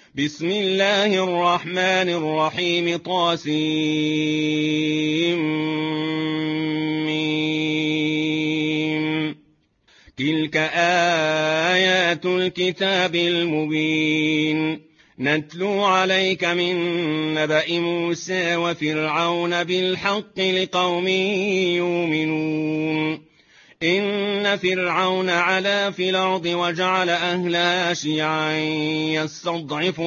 بسم الله الرحمن الرحيم طاسيم. تلك آيات الكتاب المبين نتلو عليك من نبأ موسى وفرعون بالحق لقوم يؤمنون. إن فرعون علا في الأرض وجعل أهلها شيعا يستضعف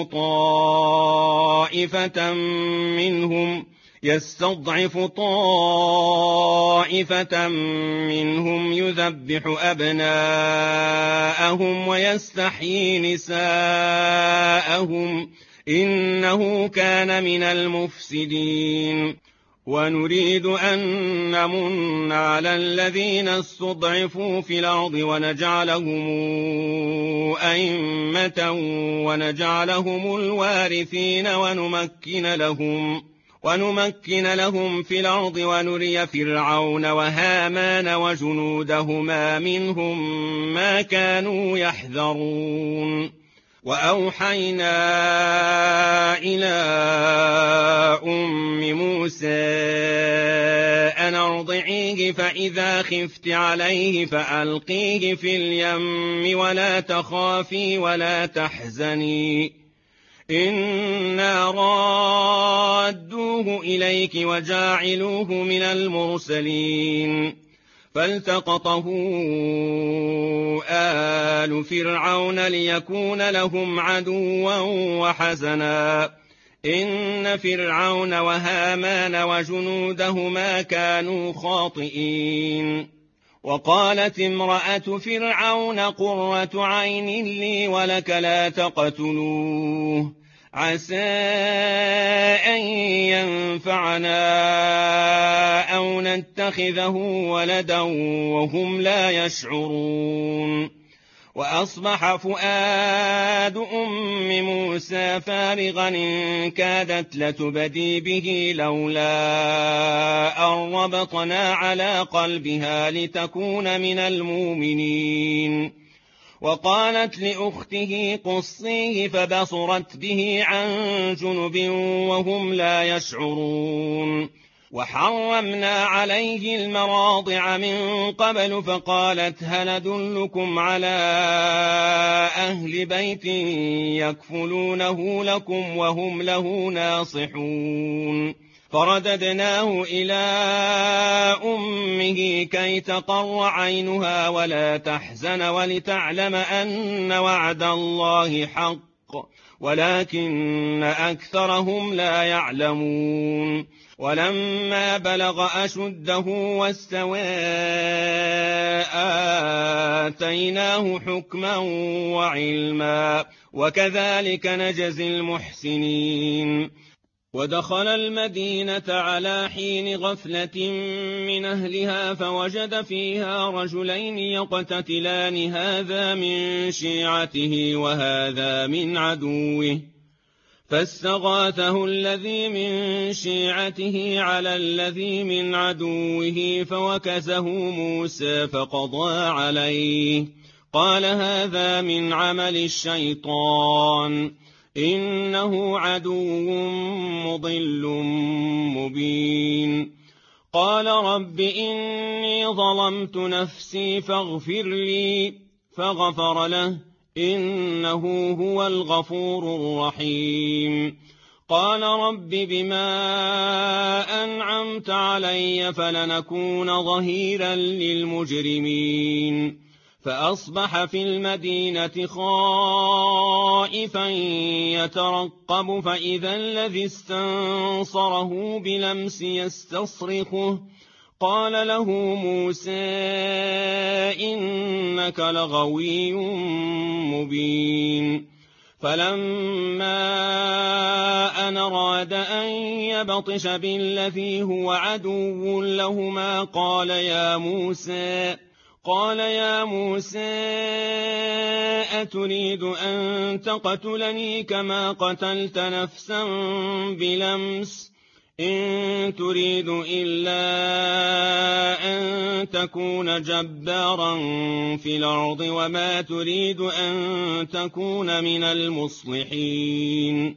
طائفة منهم يذبح أبناءهم ويستحيي نساءهم إنه كان من المفسدين. ونريد أن نمن على الذين استضعفوا في الأرض ونجعلهم أئمة ونجعلهم الوارثين ونمكن لهم في الأرض ونري فرعون وهامان وجنودهما منهم ما كانوا يحذرون. وأوحينا إلى أم موسى أن أرضعيه فإذا خفت عليه فألقيه في اليم ولا تخافي ولا تحزني إنا رادوه إليك وجاعلوه من المرسلين. فالتقطه آل فرعون ليكون لهم عدوا وحزنا إن فرعون وهامان وجنودهما كانوا خاطئين. وقالت امرأة فرعون قرة عين لي ولك لا تقتلوه عسى أن ينفعنا أو نتخذه ولدا وهم لا يشعرون. وأصبح فؤاد أم موسى فارغا إن كادت لتبدي به لولا أن ربطنا على قلبها لتكون من المؤمنين. وقالت لأخته قصيه فبصرت به عن جنب وهم لا يشعرون. وحرمنا عليه المراضع من قبل فقالت هل أدلكم على أهل بيت يكفلونه لكم وهم له ناصحون. فرددناه إلى أمه كي تقر عينها ولا تحزن ولتعلم أن وعد الله حق ولكن أكثرهم لا يعلمون. ولما بلغ أشده واستوى آتيناه حكما وعلما وكذلك نجزي المحسنين. ودخل المدينة على حين غفلة من أهلها فوجد فيها رجلين يقتتلان هذا من شيعته وهذا من عدوه فاستغاثه الذي من شيعته على الذي من عدوه فوكزه موسى فقضى عليه قال هذا من عمل الشيطان إنه عدو مضل مبين. قال رب إني ظلمت نفسي فاغفر لي فغفر له إنه هو الغفور الرحيم. قال رب بما أنعمت علي فلنكون ظهيرا للمجرمين. فأصبح في المدينة خائفا يترقب فإذا الذي استنصره بلمس يستصرخه قال له موسى إنك لغوي مبين. فلما أن أراد أن يبطش بالذي هو عدو لهما قال يا موسى أتريد أن تقتلني كما قتلت نفسا بلمس إن تريد إلا أن تكون جبارا في الأرض وما تريد أن تكون من المصلحين.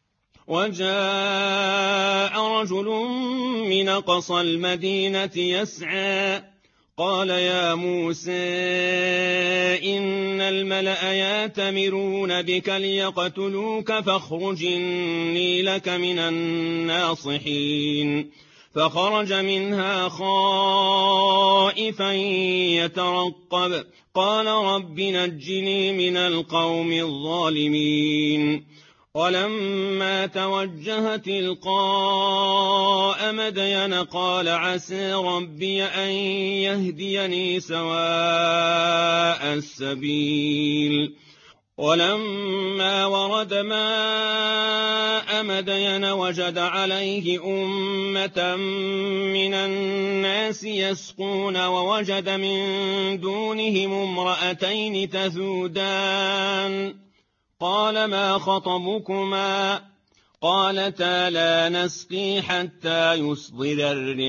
وجاء رجل من أقصى المدينة يسعى قال يا موسى إن الملأ يأتمرون بك ليقتلوك فاخرج إني لك من الناصحين. فخرج منها خائفا يترقب قال رب نجني من القوم الظالمين. ولما توجه تلقاء مدين قال عسى ربي أن يهديني سواء السبيل. ولما ورد ماء مدين وجد عليه أمة من الناس يسقون ووجد من دونهم امرأتين تذودان قال ما خطبكما قالتا لا نسقي حتى يصدر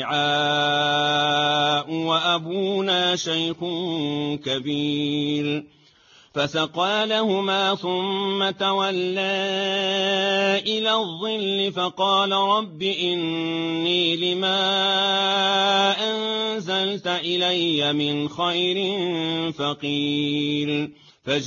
الرعاء وأبونا شيخ كبير. فسقى لهما ثم تولى إلى الظل فقال رب إني لما أنزلت إلي من خير فقير.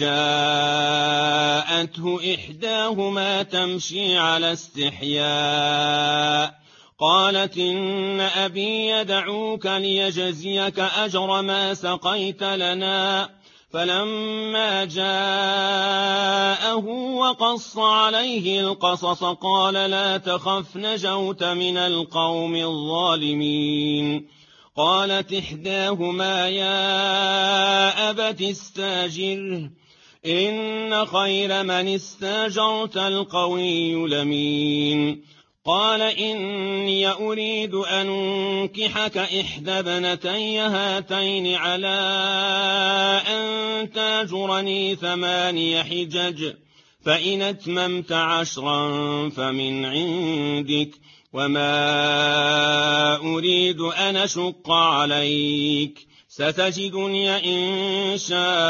فجاءته إحداهما تمشي على استحياء قالت إن أبي يدعوك ليجزيك أجر ما سقيت لنا. فلما جاءه وقص عليه القصص قال لا تخف نجوت من القوم الظالمين. قالت إحداهما يا أبت استاجره إن خير من استاجرت القوي الأمين. قال إني أريد أن أنكحك إحدى ابنتي هاتين على أن تاجرني 8 حجج فإن أتممت 10 فمن عندك وما أريد أن أشق عليك ستجدني إن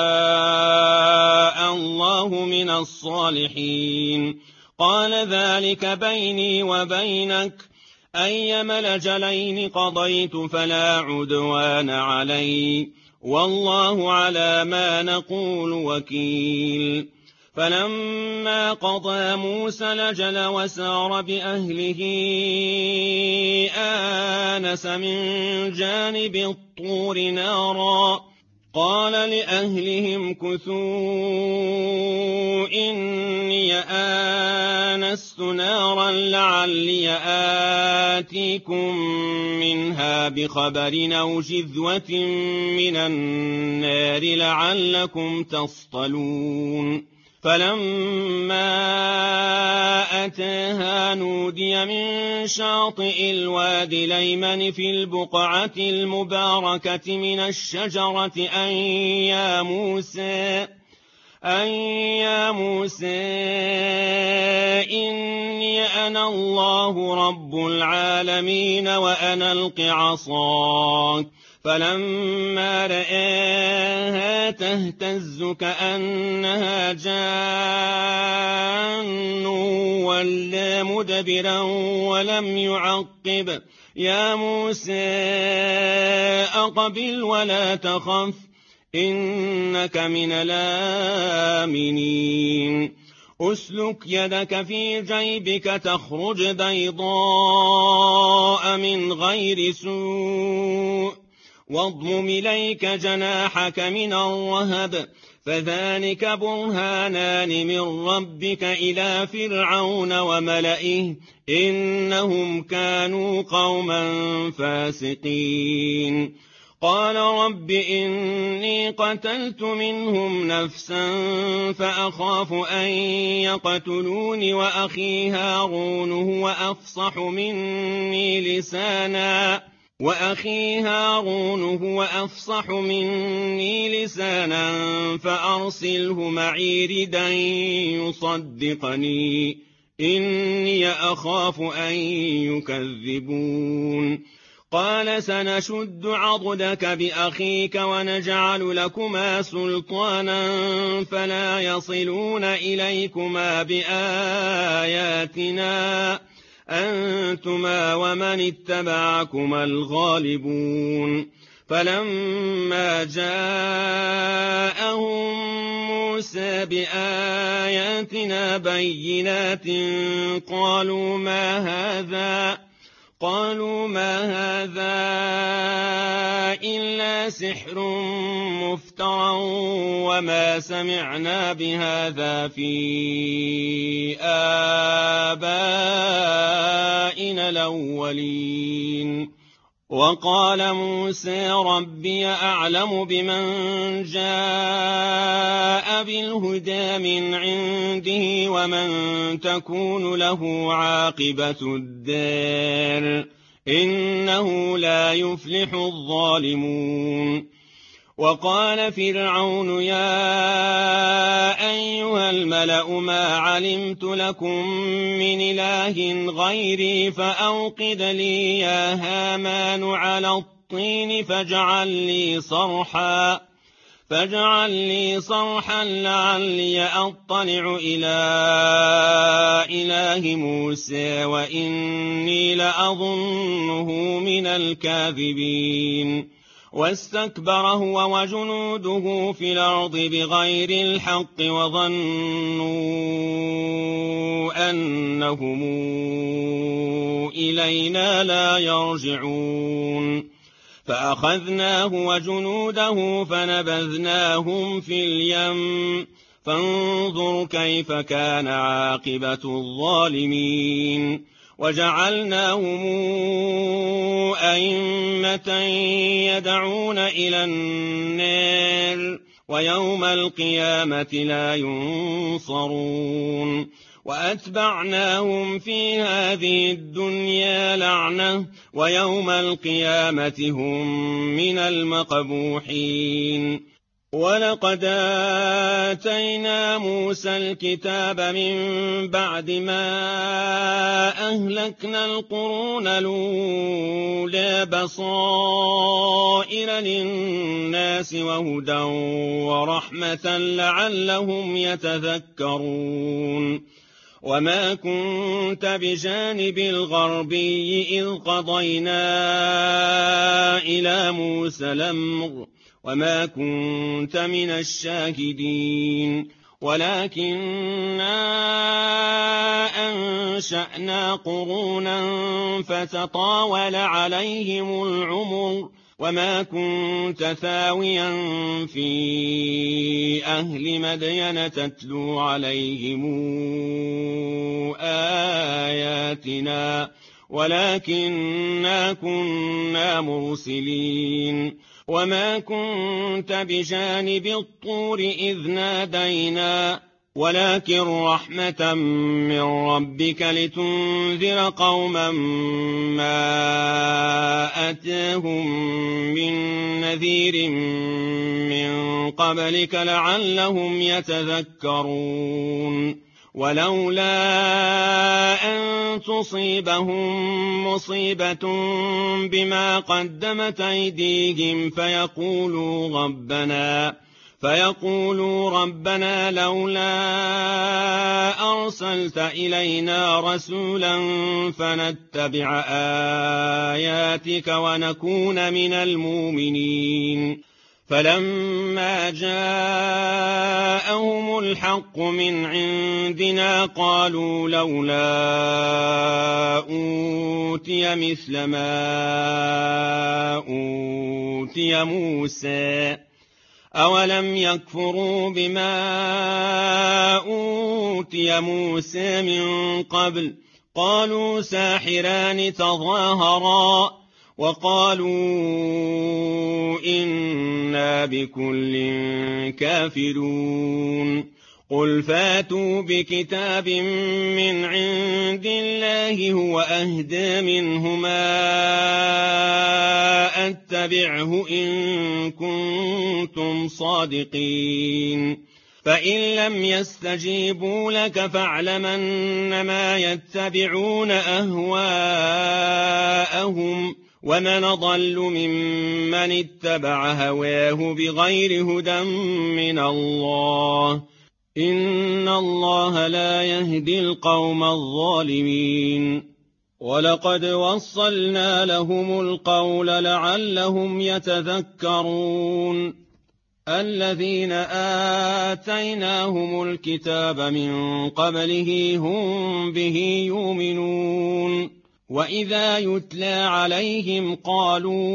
شاء الله من الصالحين. قال ذلك بيني وبينك أيما الأجلين قضيت فلا عدوان علي والله على ما نقول وكيل. فلما قضى موسى الأجل وسار بأهله آنس من جانب الطور نارا قال لأهلهم كثوا إني آنست نارا لعلي آتيكم منها بخبر أو جذوة من النار لعلكم تصطلون. فلما أتاها نودي من شاطئ الوادي الأيمن في البقعة المباركة من الشجرة أن يا موسى إني أنا الله رب العالمين وأنا ألق عصاك. فلما رآها تهتز كأنها جان ولا مدبرا ولم يعقب يا موسى أقبل ولا تخف إنك من الآمنين. أسلك يدك في جيبك تخرج بيضاء من غير سوء واضمم إليك جناحك من الرهب فذلك برهانان من ربك إلى فرعون وملئه إنهم كانوا قوما فاسقين. قال رب إني قتلت منهم نفسا فأخاف أن يقتلون وأخي هارون هو أفصح مني لسانا فأرسله معي ردا يصدقني إني أخاف أن يكذبون قال سنشد عضدك بأخيك ونجعل لكما سلطانا فلا يصلون إليكما بآياتنا أنتما ومن اتبعكما الغالبون فلما جاءهم موسى بآياتنا بينات قالوا ما هذا إلا سحر مفترى وما سمعنا بهذا في آبائنا الأولين وقال موسى ربي أعلم بمن جاء بالهدى من عنده ومن تكون له عاقبة الدار إنه لا يفلح الظالمون وقال فرعون يا أيها الملأ ما علمت لكم من إله غيري فأوقد لي يا هامان على الطين فاجعل لي صرحا لعلي أطلع إلى إله موسى وإني لأظنه من الكاذبين واستكبر هو وجنوده في الأرض بغير الحق وظنوا أنهم إلينا لا يرجعون فأخذناه وجنوده فنبذناهم في اليم فانظر كيف كان عاقبة الظالمين وجعلناهم أئمة يدعون إلى النار ويوم القيامة لا ينصرون وأتبعناهم في هذه الدنيا لعنة ويوم القيامة هم من المقبوحين ولقد آتينا موسى الكتاب من بعد ما أهلكنا القرون الأولى بصائر للناس وهدى ورحمة لعلهم يتذكرون وما كنت بجانب الغربي إذ قضينا إلى موسى الأمر وما كنت من الشاهدين ولكننا أنشأنا قرونا فتطاول عليهم العمر وما كنت ثاويا في أهل مدين تتلو عليهم آياتنا ولكننا كنا مرسلين وما كنت بجانب الطور إذ نادينا ولكن رحمة من ربك لتنذر قوما ما أتاهم من نذير من قبلك لعلهم يتذكرون ولولا أن تصيبهم مصيبة بما قدمت أيديهم فيقولوا ربنا لولا أرسلت إلينا رسولا فنتبع آياتك ونكون من المؤمنين فلما جاءهم الحق من عندنا قالوا لولا أوتي مثل ما أوتي موسى أولم يكفروا بما أوتي موسى من قبل قالوا ساحران تظاهرا وقالوا إنا بكل كافرون قل فاتوا بكتاب من عند الله هو أهدى منهما أتبعه إن كنتم صادقين فإن لم يستجيبوا لك فاعلم أنما يتبعون أهواءهم ومن ضل ممن اتبع هواه بغير هدى من الله إن الله لا يهدي القوم الظالمين ولقد وصلنا لهم القول لعلهم يتذكرون الذين آتيناهم الكتاب من قبله هم به يؤمنون وإذا يتلى عليهم قالوا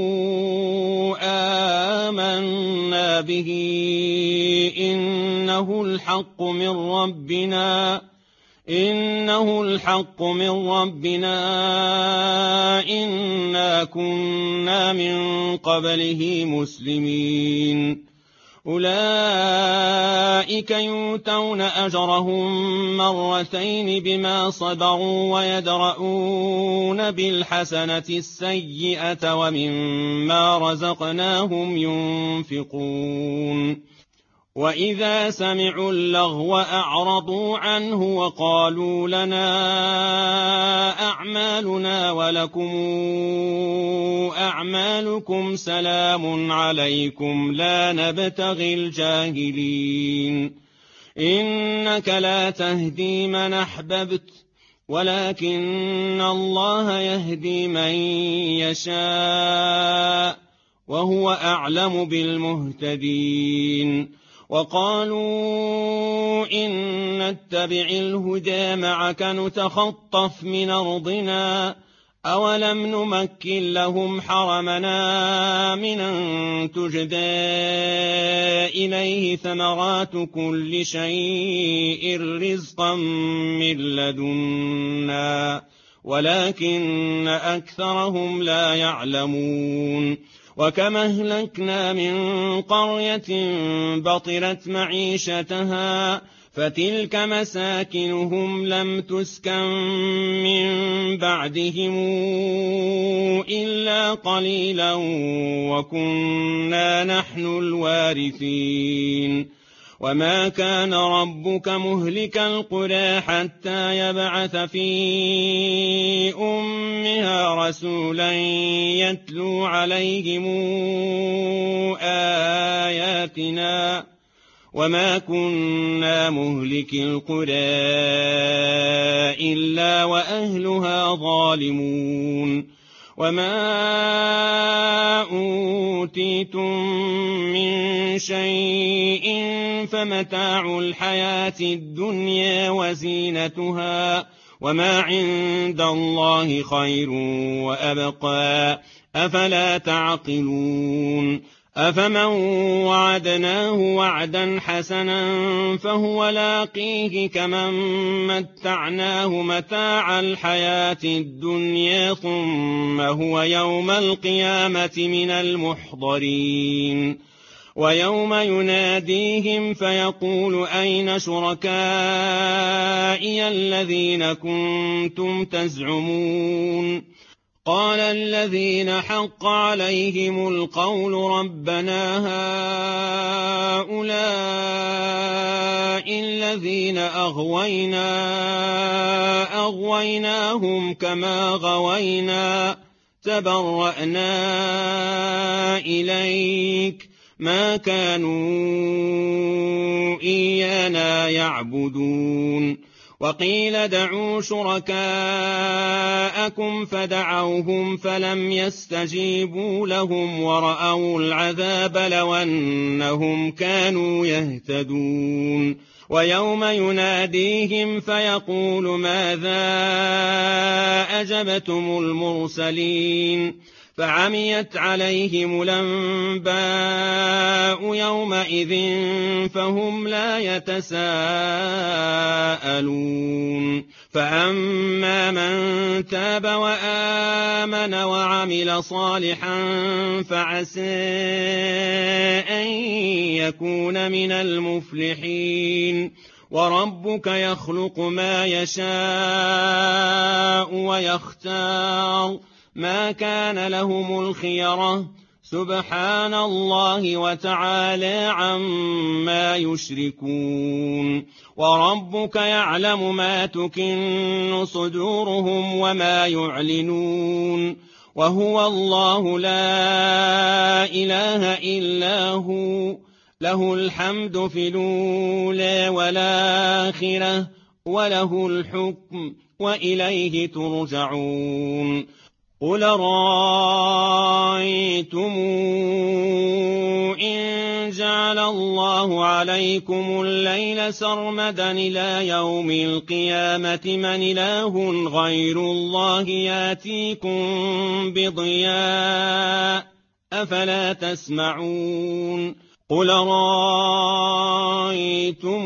آمنا به إنه الحق من ربنا إنا كنا من قبله مسلمين أولئك يؤتون أجرهم مرتين بما صبروا ويدرؤون بالحسنة السيئة ومما رزقناهم ينفقون وإذا سمعوا اللغو أعرضوا عنه وقالوا لنا أعمالنا ولكم أعمالكم سلام عليكم لا نبتغي الجاهلين إنك لا تهدي من أحببت ولكن الله يهدي من يشاء وهو أعلم بالمهتدين وقالوا إن نتبع الهدى معك نتخطف من أرضنا أولم نمكن لهم حرمنا من أن تجدى إليه ثمرات كل شيء رزقا من لدنا ولكن أكثرهم لا يعلمون وكم أهلكنا من قرية بطرت معيشتها فتلك مساكنهم لم تسكن من بعدهم إلا قليلا وكنا نحن الوارثين وما كان ربك مهلك القرى حتى يبعث في أمها رسولا يتلو عليهم آياتنا وما كنا مهلك القرى إلا وأهلها ظالمون وما أوتيتم من شيء فمتاع الحياة الدنيا وزينتها وما عند الله خير وأبقى أفلا تعقلون أفمن وعدناه وعدا حسنا فهو لاقيه كمن متعناه متاع الحياة الدنيا ثم هو يوم القيامة من المحضرين ويوم يناديهم فيقول أين شركائي الذين كنتم تزعمون قال الذين حق عليهم القول ربنا هؤلاء الذين أغويناهم كما غوينا تبرأنا إليك ما كانوا إيانا يعبدون وقيل دعوا شركاءكم فدعوهم فلم يستجيبوا لهم ورأوا العذاب لو أنهم كانوا يهتدون ويوم يناديهم فيقول ماذا أجبتم المرسلين فعميت عليهم الأنباء يومئذ فهم لا يتساءلون فأما من تاب وآمن وعمل صالحا فعسى أن يكون من المفلحين وربك يخلق ما يشاء ويختار ما كان لهم الخيرة سبحان الله وتعالى عما يشركون وربك يعلم ما تكن صدورهم وما يعلنون وهو الله لا إله إلا هو له الحمد في الأولى والآخرة وله الحكم وإليه ترجعون قل رأيتم إن جعل الله عليكم الليل سرمدا إلى يوم القيامة من إله غير الله ياتيكم بضياء أفلا تسمعون قل رأيتم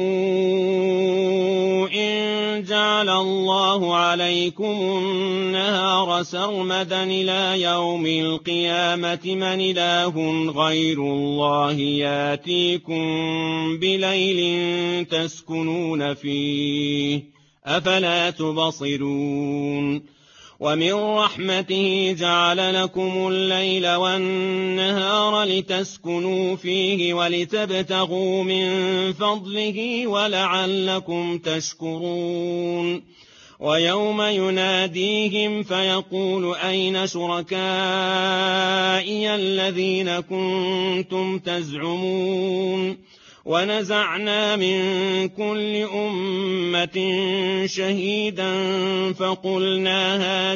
إن جعل الله عليكم النهار سرمدا إلى يوم القيامة من إله غير الله ياتيكم بليل تسكنون فيه أفلا تبصرون ومن رحمته جعل لكم الليل والنهار لتسكنوا فيه ولتبتغوا من فضله ولعلكم تشكرون ويوم يناديهم فيقول أين شركائي الذين كنتم تزعمون ونزعنا من كل أمة شهيدا فقلنا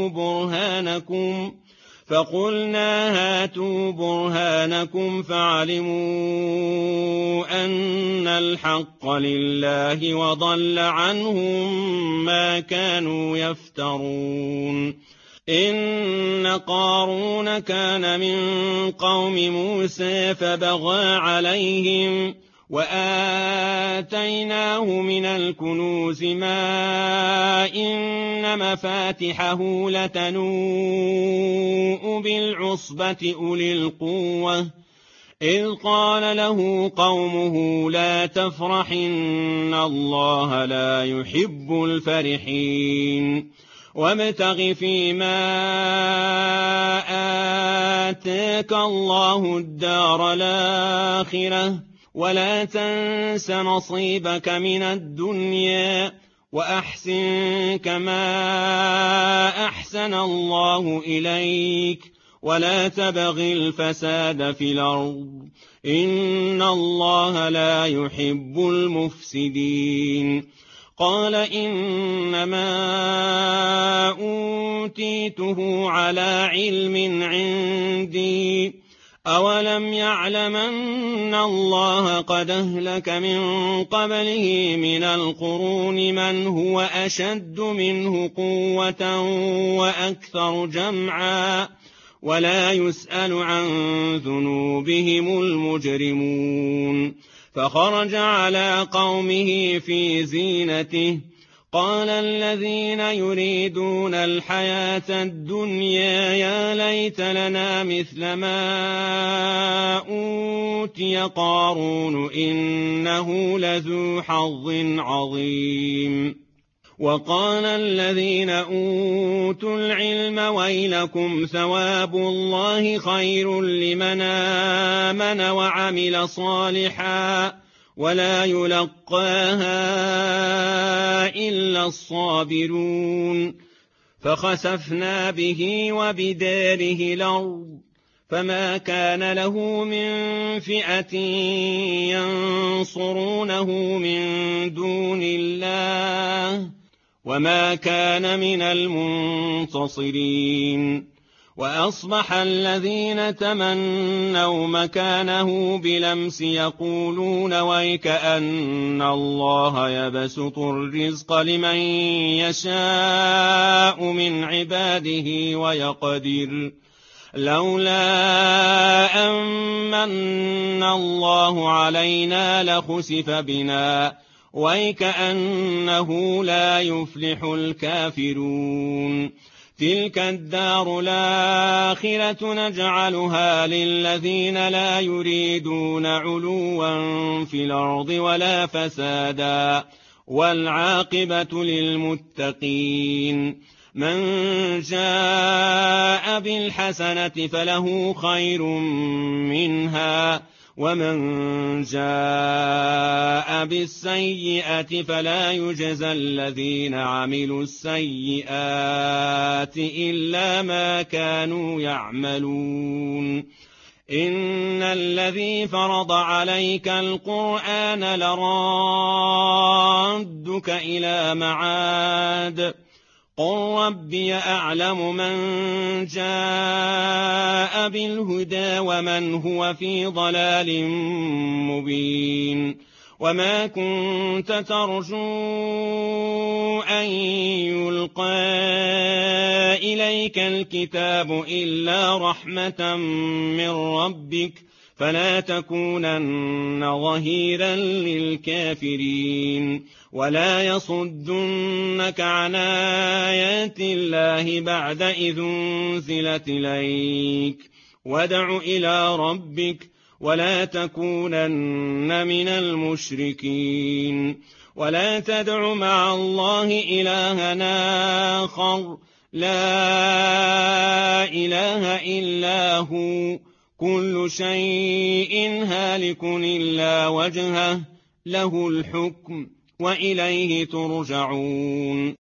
هاتوا برهانكم فعلموا أن الحق لله وضل عنهم ما كانوا يفترون إن قارون كان من قوم موسى فبغى عليهم وآتيناه من الكنوز ما إن مفاتحه لتنوء بالعصبة أولي القوة إذ قال له قومه لا تفرح إن الله لا يحب الفرحين وابتغ فيما آتاك الله الدار الآخرة ولا تنس نصيبك من الدنيا وأحسن كما أحسن الله إليك ولا تبغ الفساد في الأرض إن الله لا يحب المفسدين قال إنما أوتيته على علم عندي أولم يعلم أن الله قد أهلك من قبله من القرون من هو أشد منه قوة وأكثر جمعا ولا يسأل عن ذنوبهم المجرمون فخرج على قومه في زينته قال الذين يريدون الحياة الدنيا يا ليت لنا مثل ما أوتي قارون إنه لذو حظ عظيم وقال الذين أوتوا العلم ويلكم ثواب الله خير لمن آمن وعمل صالحا ولا يلقاها إلا الصابرون فخسفنا به وبداره الأرض فما كان له من فئة ينصرونه من دون الله وما كان من المنتصرين وأصبح الذين تمنوا مكانه بلمس يقولون ويكأن الله يبسط الرزق لمن يشاء من عباده ويقدر لولا أمن الله علينا لخسف بنا ويكأنه لا يفلح الكافرون تلك الدار الآخرة نجعلها للذين لا يريدون علوا في الأرض ولا فسادا والعاقبة للمتقين من جاء بالحسنة فله خير منها ومن جاء بالسيئة فلا يجزى الذين عملوا السيئات إلا ما كانوا يعملون إن الذي فرض عليك القرآن لرادك إلى معاد قل ربي أعلم من جاء بالهدى ومن هو في ضلال مبين وما كنت ترجو أن يلقى إليك الكتاب إلا رحمة من ربك فلا تكونن ظهيرا للكافرين ولا يصدنك عن آيات الله بعد إذ أنزلت إليك وادع إلى ربك ولا تكونن من المشركين ولا تدع مع الله إلها آخر لا إله إلا هو كل شيء هالك إلا وجهه له الحكم وإليه ترجعون